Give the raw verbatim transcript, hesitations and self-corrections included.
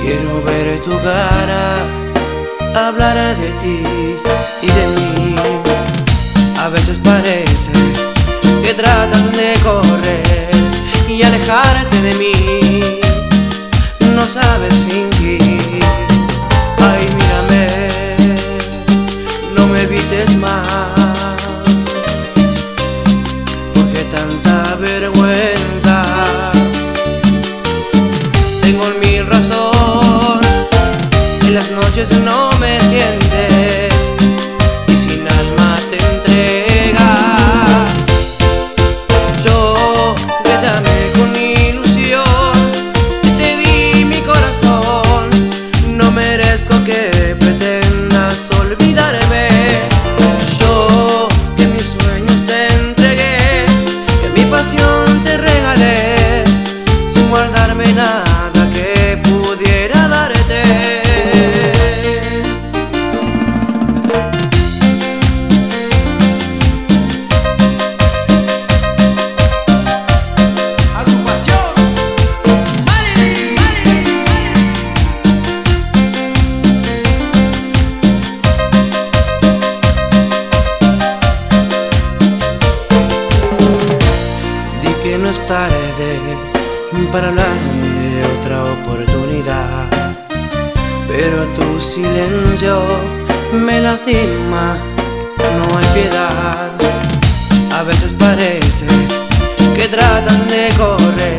Quiero ver tu cara, hablar de ti y de mí. A veces parece que tratan de correr y alejarte de mí. No sabes fingir. Ay, mírame, no me evites más. Porque tanta vergüenza. Tengo mi razón. En las noches no me sientes y sin alma te entregas. Yo que te amé con ilusión, te di mi corazón. No merezco que pretendas olvidarme. Yo que mis sueños te entregué, que mi pasión te regalé, sin guardarme nada que pudiera darte. Que no es tarde para hablar de otra oportunidad, pero tu silencio me lastima, no hay piedad. A veces parece que tratan de correr